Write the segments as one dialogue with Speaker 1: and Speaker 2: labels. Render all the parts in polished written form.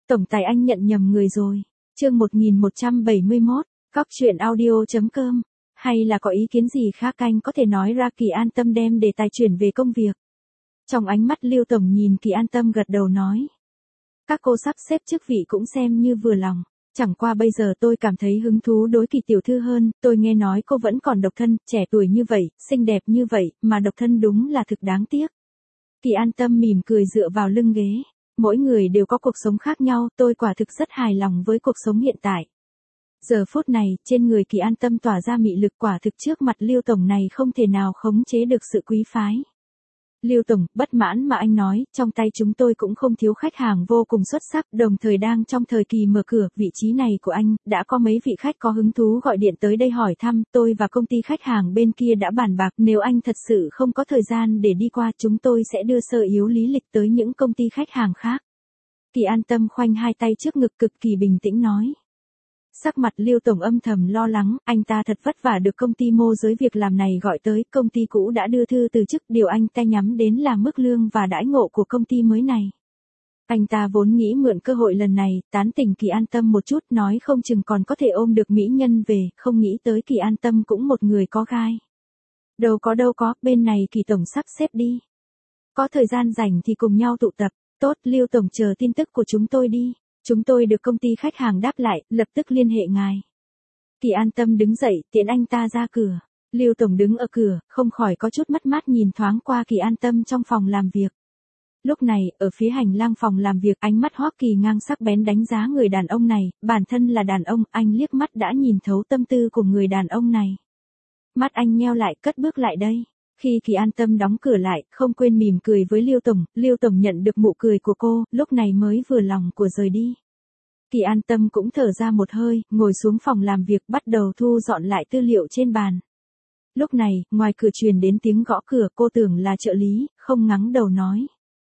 Speaker 1: Tổng tài anh nhận nhầm người rồi. Chương 1171, Góc truyện audio.com. Hay là có ý kiến gì khác anh có thể nói ra. Kỳ An Tâm đem đề tài chuyển về công việc. Trong ánh mắt Lưu Tổng nhìn Kỳ An Tâm gật đầu nói. Các cô sắp xếp chức vị cũng xem như vừa lòng. Chẳng qua bây giờ tôi cảm thấy hứng thú đối Kỳ tiểu thư hơn, tôi nghe nói cô vẫn còn độc thân, trẻ tuổi như vậy, xinh đẹp như vậy, mà độc thân đúng là thực đáng tiếc. Kỳ An Tâm mỉm cười dựa vào lưng ghế. Mỗi người đều có cuộc sống khác nhau, tôi quả thực rất hài lòng với cuộc sống hiện tại. Giờ phút này, trên người Kỳ An Tâm tỏa ra mị lực, quả thực trước mặt Lưu Tổng này không thể nào khống chế được sự quý phái. Lưu Tổng, bất mãn mà anh nói, trong tay chúng tôi cũng không thiếu khách hàng vô cùng xuất sắc, đồng thời đang trong thời kỳ mở cửa, vị trí này của anh, đã có mấy vị khách có hứng thú gọi điện tới đây hỏi thăm, tôi và công ty khách hàng bên kia đã bàn bạc, nếu anh thật sự không có thời gian để đi qua, chúng tôi sẽ đưa sơ yếu lý lịch tới những công ty khách hàng khác. Kỳ An Tâm khoanh hai tay trước ngực cực kỳ bình tĩnh nói. Sắc mặt Lưu Tổng âm thầm lo lắng, anh ta thật vất vả được công ty môi giới việc làm này gọi tới, công ty cũ đã đưa thư từ chức, điều anh ta nhắm đến là mức lương và đãi ngộ của công ty mới này. Anh ta vốn nghĩ mượn cơ hội lần này, tán tỉnh Kỳ An Tâm một chút, nói không chừng còn có thể ôm được mỹ nhân về, không nghĩ tới Kỳ An Tâm cũng một người có gai. Đâu có, bên này Kỳ Tổng sắp xếp đi. Có thời gian rảnh thì cùng nhau tụ tập, tốt, Lưu Tổng chờ tin tức của chúng tôi đi. Chúng tôi được công ty khách hàng đáp lại, lập tức liên hệ ngài. Kỳ An Tâm đứng dậy, tiễn anh ta ra cửa. Lưu Tổng đứng ở cửa, không khỏi có chút mất mát nhìn thoáng qua Kỳ An Tâm trong phòng làm việc. Lúc này, ở phía hành lang phòng làm việc, ánh mắt Hoắc Kỳ ngang sắc bén đánh giá người đàn ông này, bản thân là đàn ông, anh liếc mắt đã nhìn thấu tâm tư của người đàn ông này. Mắt anh nheo lại, cất bước lại đây. Khi Kỳ An Tâm đóng cửa lại, không quên mỉm cười với Lưu Tổng nhận được nụ cười của cô, lúc này mới vừa lòng của rời đi. Kỳ An Tâm cũng thở ra một hơi, ngồi xuống phòng làm việc bắt đầu thu dọn lại tư liệu trên bàn. Lúc này, ngoài cửa truyền đến tiếng gõ cửa, cô tưởng là trợ lý, không ngắng đầu nói.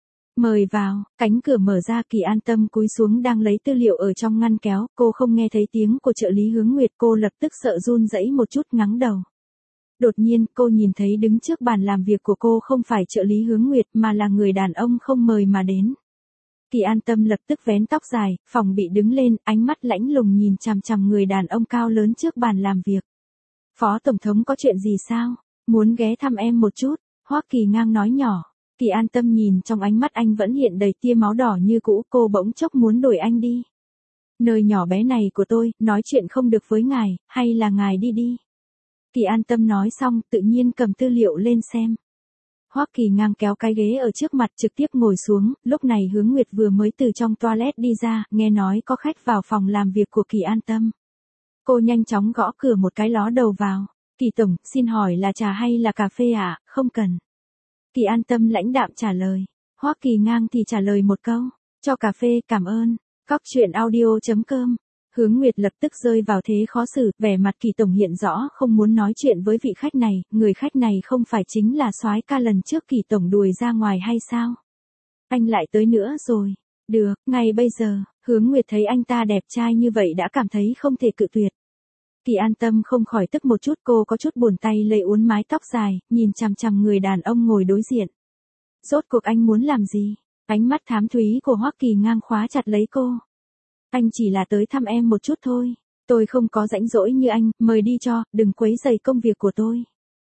Speaker 1: Mời vào, cánh cửa mở ra, Kỳ An Tâm cúi xuống đang lấy tư liệu ở trong ngăn kéo, cô không nghe thấy tiếng của trợ lý Hướng Nguyệt, cô lập tức sợ run rẩy một chút ngắng đầu. Đột nhiên, cô nhìn thấy đứng trước bàn làm việc của cô không phải trợ lý Hướng Nguyệt mà là người đàn ông không mời mà đến. Kỳ An Tâm lập tức vén tóc dài, phòng bị đứng lên, ánh mắt lãnh lùng nhìn chằm chằm người đàn ông cao lớn trước bàn làm việc. Phó Tổng thống có chuyện gì sao? Muốn ghé thăm em một chút, Hoắc Kỳ ngang nói nhỏ. Kỳ An Tâm nhìn trong ánh mắt anh vẫn hiện đầy tia máu đỏ như cũ, cô bỗng chốc muốn đuổi anh đi. Nơi nhỏ bé này của tôi, nói chuyện không được với ngài, hay là ngài đi đi. Kỳ An Tâm nói xong, tự nhiên cầm tư liệu lên xem. Hoắc Kỳ ngang kéo cái ghế ở trước mặt trực tiếp ngồi xuống, lúc này Hướng Nguyệt vừa mới từ trong toilet đi ra, nghe nói có khách vào phòng làm việc của Kỳ An Tâm. Cô nhanh chóng gõ cửa một cái ló đầu vào. Kỳ Tổng, xin hỏi là trà hay là cà phê ạ? Không cần. Kỳ An Tâm lãnh đạm trả lời. Hoắc Kỳ ngang thì trả lời một câu. Cho cà phê, cảm ơn. Góc truyện audio.com. Hướng Nguyệt lập tức rơi vào thế khó xử, vẻ mặt Kỳ Tổng hiện rõ không muốn nói chuyện với vị khách này, người khách này không phải chính là soái ca lần trước Kỳ Tổng đuổi ra ngoài hay sao? Anh lại tới nữa rồi. Được, ngay bây giờ, Hướng Nguyệt thấy anh ta đẹp trai như vậy đã cảm thấy không thể cự tuyệt. Kỳ An Tâm không khỏi tức một chút, cô có chút buồn tay lấy uốn mái tóc dài, nhìn chằm chằm người đàn ông ngồi đối diện. Rốt cuộc anh muốn làm gì? Ánh mắt thám thúy của Hoắc Kỳ ngang khóa chặt lấy cô. Anh chỉ là tới thăm em một chút thôi. Tôi không có rãnh rỗi như anh, mời đi cho, đừng quấy rầy công việc của tôi.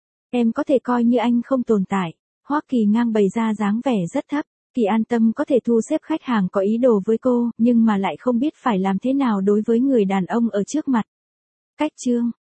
Speaker 1: Em có thể coi như anh không tồn tại. Hoắc Kỳ ngang bày ra dáng vẻ rất thấp. Kỳ An Tâm có thể thu xếp khách hàng có ý đồ với cô, nhưng mà lại không biết phải làm thế nào đối với người đàn ông ở trước mặt. Cách chương